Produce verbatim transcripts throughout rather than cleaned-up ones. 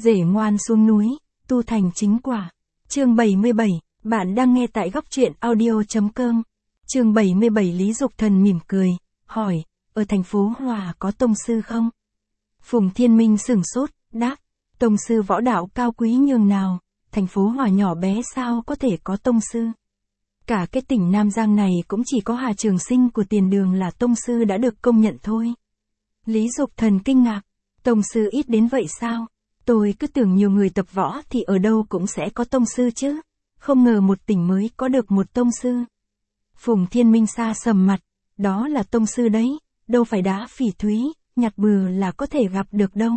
Rể ngoan xuống núi, tu thành chính quả. Chương bảy mươi bảy, bạn đang nghe tại góc truyện audio chấm com. Chương bảy mươi bảy Lý Dục Thần mỉm cười, hỏi, ở thành phố Hòa có tông sư không? Phùng Thiên Minh sửng sốt, đáp, tông sư võ đạo cao quý nhường nào, thành phố Hòa nhỏ bé sao có thể có tông sư? Cả cái tỉnh Nam Giang này cũng chỉ có Hà Trường Sinh của Tiền Đường là tông sư đã được công nhận thôi. Lý Dục Thần kinh ngạc, tông sư ít đến vậy sao? Tôi cứ tưởng nhiều người tập võ thì ở đâu cũng sẽ có tông sư chứ, không ngờ một tỉnh mới có được một tông sư. Phùng Thiên Minh xa sầm mặt, đó là tông sư đấy, đâu phải đá phỉ thúy, nhặt bừa là có thể gặp được đâu.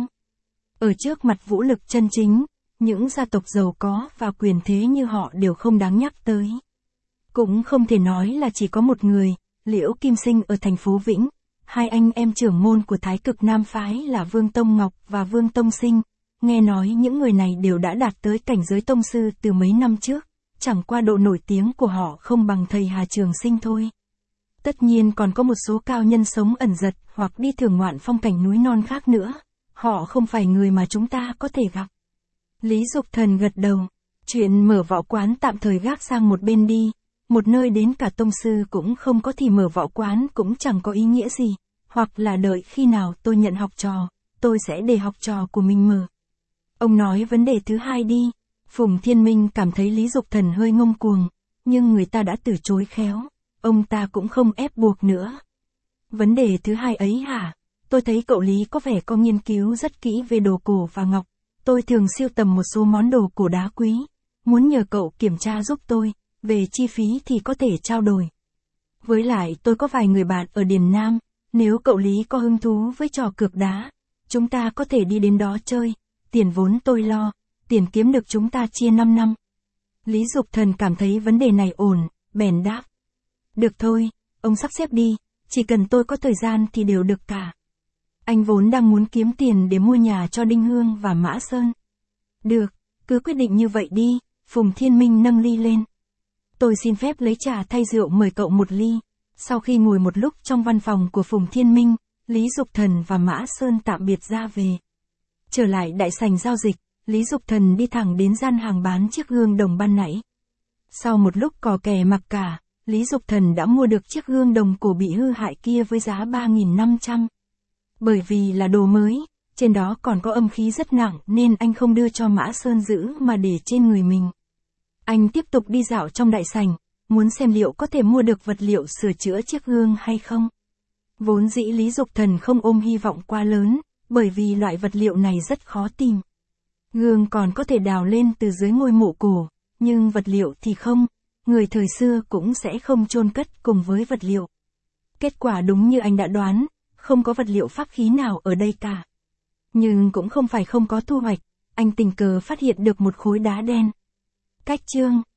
Ở trước mặt vũ lực chân chính, những gia tộc giàu có và quyền thế như họ đều không đáng nhắc tới. Cũng không thể nói là chỉ có một người, Liễu Kim Sinh ở thành phố Vĩnh, hai anh em trưởng môn của Thái Cực Nam Phái là Vương Tông Ngọc và Vương Tông Sinh, nghe nói những người này đều đã đạt tới cảnh giới tông sư từ mấy năm trước, chẳng qua độ nổi tiếng của họ không bằng thầy Hà Trường Sinh thôi. Tất nhiên còn có một số cao nhân sống ẩn giật hoặc đi thưởng ngoạn phong cảnh núi non khác nữa, họ không phải người mà chúng ta có thể gặp. Lý Dục Thần gật đầu, chuyện mở võ quán tạm thời gác sang một bên đi, một nơi đến cả tông sư cũng không có thì mở võ quán cũng chẳng có ý nghĩa gì, hoặc là đợi khi nào tôi nhận học trò, tôi sẽ để học trò của mình mở. Ông nói vấn đề thứ hai đi. Phùng Thiên Minh cảm thấy Lý Dục Thần hơi ngông cuồng, nhưng người ta đã từ chối khéo, ông ta cũng không ép buộc nữa. Vấn đề thứ hai ấy hả? Tôi thấy cậu Lý có vẻ có nghiên cứu rất kỹ về đồ cổ và ngọc, tôi thường sưu tầm một số món đồ cổ đá quý, muốn nhờ cậu kiểm tra giúp tôi, về chi phí thì có thể trao đổi. Với lại tôi có vài người bạn ở Điền Nam, nếu cậu Lý có hứng thú với trò cược đá, chúng ta có thể đi đến đó chơi, tiền vốn tôi lo, tiền kiếm được chúng ta chia năm năm. Lý Dục Thần cảm thấy vấn đề này ổn, bèn đáp. Được thôi, ông sắp xếp đi, chỉ cần tôi có thời gian thì đều được cả. Anh vốn đang muốn kiếm tiền để mua nhà cho Đinh Hương và Mã Sơn. Được, cứ quyết định như vậy đi, Phùng Thiên Minh nâng ly lên. Tôi xin phép lấy trà thay rượu mời cậu một ly. Sau khi ngồi một lúc trong văn phòng của Phùng Thiên Minh, Lý Dục Thần và Mã Sơn tạm biệt ra về. Trở lại đại sảnh giao dịch, Lý Dục Thần đi thẳng đến gian hàng bán chiếc gương đồng ban nãy. Sau một lúc cò kè mặc cả, Lý Dục Thần đã mua được chiếc gương đồng cổ bị hư hại kia với giá ba nghìn năm trăm. Bởi vì là đồ mới, trên đó còn có âm khí rất nặng nên anh không đưa cho Mã Sơn giữ mà để trên người mình. Anh tiếp tục đi dạo trong đại sảnh, muốn xem liệu có thể mua được vật liệu sửa chữa chiếc gương hay không. Vốn dĩ Lý Dục Thần không ôm hy vọng quá lớn, bởi vì loại vật liệu này rất khó tìm. Gương còn có thể đào lên từ dưới ngôi mộ cổ, nhưng vật liệu thì không, người thời xưa cũng sẽ không chôn cất cùng với vật liệu. Kết quả đúng như anh đã đoán, không có vật liệu pháp khí nào ở đây cả. Nhưng cũng không phải không có thu hoạch, anh tình cờ phát hiện được một khối đá đen. Cách chương